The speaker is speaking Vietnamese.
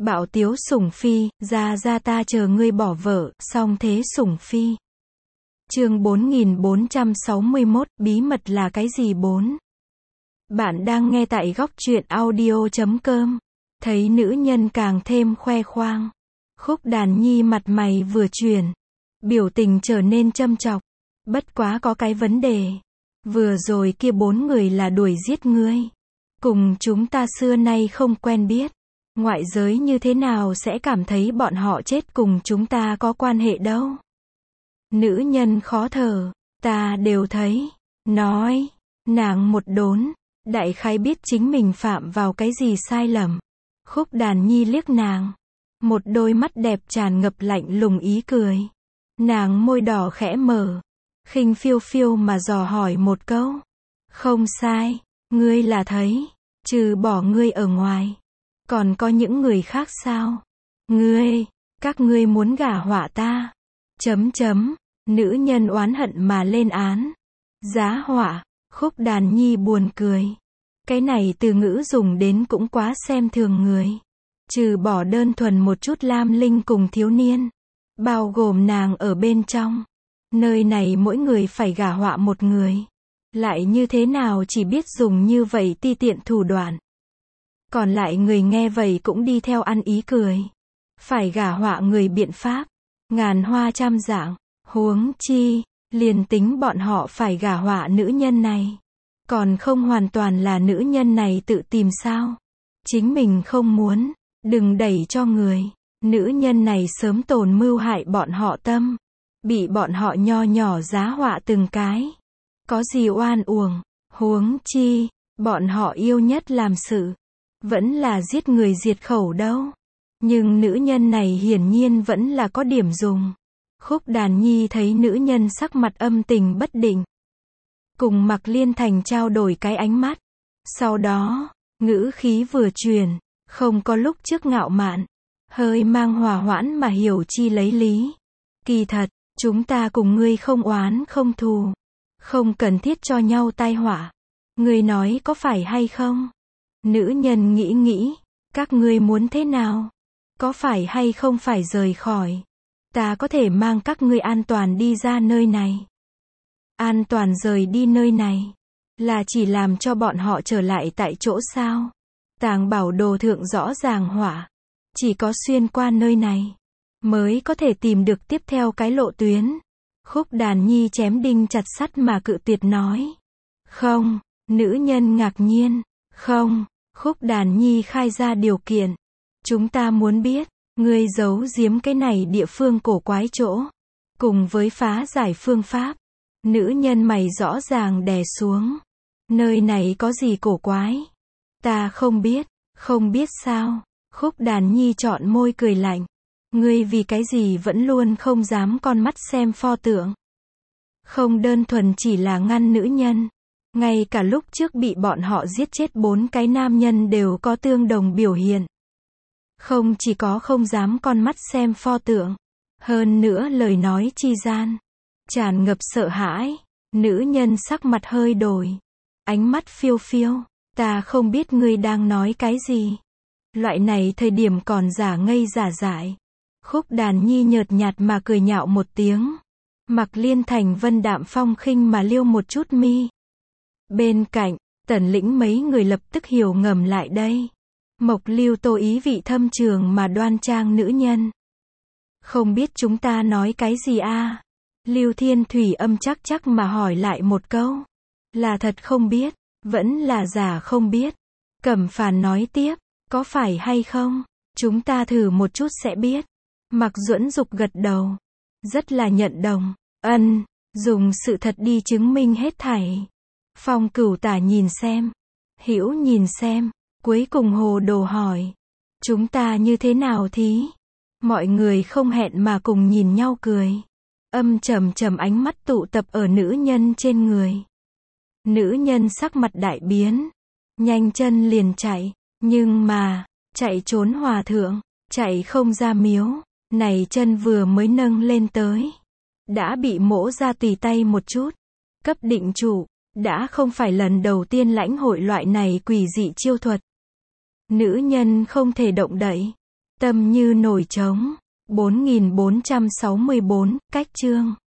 Bạo tiếu sủng phi, ra ta chờ ngươi bỏ vợ, song thế sủng phi. Chương 4461, bí mật là cái gì 4? Bạn đang nghe tại góc truyện audio.com. Thấy nữ nhân càng thêm khoe khoang. Khúc Đàn Nhi mặt mày vừa chuyển, biểu tình trở nên châm chọc. Bất quá có cái vấn đề. Vừa rồi kia 4 người là đuổi giết ngươi. Cùng chúng ta xưa nay không quen biết. Ngoại giới như thế nào sẽ cảm thấy bọn họ chết cùng chúng ta có quan hệ đâu. Nữ nhân khó thở, ta đều thấy. Nói, nàng một đốn, đại khái biết chính mình phạm vào cái gì sai lầm. Khúc Đàn Nhi liếc nàng. Một đôi mắt đẹp tràn ngập lạnh lùng ý cười. Nàng môi đỏ khẽ mở. Khinh phiêu phiêu mà dò hỏi một câu. Không sai, ngươi là thấy, trừ bỏ ngươi ở ngoài. Còn có những người khác sao? Các ngươi muốn gả họa ta. Nữ nhân oán hận mà lên án. Giá họa, Khúc Đàn Nhi buồn cười. Cái này từ ngữ dùng đến cũng quá xem thường người. Trừ bỏ đơn thuần một chút lam linh cùng thiếu niên. Bao gồm nàng ở bên trong. Nơi này mỗi người phải gả họa một người. Lại như thế nào chỉ biết dùng như vậy ti tiện thủ đoạn. Còn lại người nghe vậy cũng đi theo ăn ý cười. Phải gả họa người biện pháp. Ngàn hoa trăm dạng. Huống chi, liền tính bọn họ phải gả họa nữ nhân này. Còn không hoàn toàn là nữ nhân này tự tìm sao. Chính mình không muốn. Đừng đẩy cho người. Nữ nhân này sớm tồn mưu hại bọn họ tâm. Bị bọn họ nho nhỏ giá họa từng cái. Có gì oan uổng. Huống chi, bọn họ yêu nhất làm sự. Vẫn là giết người diệt khẩu đâu. Nhưng nữ nhân này hiển nhiên vẫn là có điểm dùng. Khúc Đàn Nhi thấy nữ nhân sắc mặt âm tình bất định. Cùng Mạc Liên Thành trao đổi cái ánh mắt. Sau đó, ngữ khí vừa chuyển, không có lúc trước ngạo mạn. Hơi mang hòa hoãn mà hiểu chi lấy lý. Kỳ thật, chúng ta cùng ngươi không oán không thù. Không cần thiết cho nhau tai họa. Ngươi nói có phải hay không? Nữ nhân nghĩ, các ngươi muốn thế nào? Có phải hay không phải rời khỏi? Ta có thể mang các ngươi an toàn đi ra nơi này. An toàn rời đi nơi này. Là chỉ làm cho bọn họ trở lại tại chỗ sao? Tàng bảo đồ thượng rõ ràng họa. Chỉ có xuyên qua nơi này. Mới có thể tìm được tiếp theo cái lộ tuyến. Khúc Đàn Nhi chém đinh chặt sắt mà cự tuyệt nói. Không, nữ nhân ngạc nhiên. Không, Khúc Đàn Nhi khai ra điều kiện. Chúng ta muốn biết, ngươi giấu giếm cái này địa phương cổ quái chỗ. Cùng với phá giải phương pháp. Nữ nhân mày rõ ràng đè xuống. Nơi này có gì cổ quái? Ta không biết sao? Khúc Đàn Nhi chọn môi cười lạnh. Ngươi vì cái gì vẫn luôn không dám con mắt xem pho tượng? Không đơn thuần chỉ là ngăn nữ nhân. Ngay cả lúc trước bị bọn họ giết chết 4 cái nam nhân đều có tương đồng biểu hiện. Không chỉ có không dám con mắt xem pho tượng. Hơn nữa lời nói chi gian. Tràn ngập sợ hãi. Nữ nhân sắc mặt hơi đổi. Ánh mắt phiêu phiêu. Ta không biết ngươi đang nói cái gì. Loại này thời điểm còn giả ngây giả dại. Khúc Đàn Nhi nhợt nhạt mà cười nhạo một tiếng. Mạc Liên Thành vân đạm phong khinh mà liêu một chút mi. Bên cạnh, Tần Lĩnh mấy người lập tức hiểu ngầm lại đây. Mộc Lưu Tô ý vị thâm trường mà đoan trang nữ nhân. Không biết chúng ta nói cái gì a? Lưu Thiên Thủy âm chắc mà hỏi lại một câu. Là thật không biết, vẫn là giả không biết. Cẩm Phàn nói tiếp, có phải hay không? Chúng ta thử một chút sẽ biết. Mạc Duẫn Dục gật đầu. Rất là nhận đồng. Dùng sự thật đi chứng minh hết thảy. Phong Cửu Tả nhìn xem. Hữu nhìn xem. Cuối cùng hồ đồ hỏi. Chúng ta như thế nào thí? Mọi người không hẹn mà cùng nhìn nhau cười. Trầm ánh mắt tụ tập ở nữ nhân trên người. Nữ nhân sắc mặt đại biến. Nhanh chân liền chạy. Nhưng mà, chạy trốn hòa thượng. Chạy không ra miếu. Này chân vừa mới nâng lên tới. Đã bị mỗ ra tùy tay một chút. Cấp định chủ. Đã không phải lần đầu tiên lãnh hội loại này quỷ dị chiêu thuật. Nữ nhân không thể động đậy. Tâm như nổi trống. 4464, cách chương.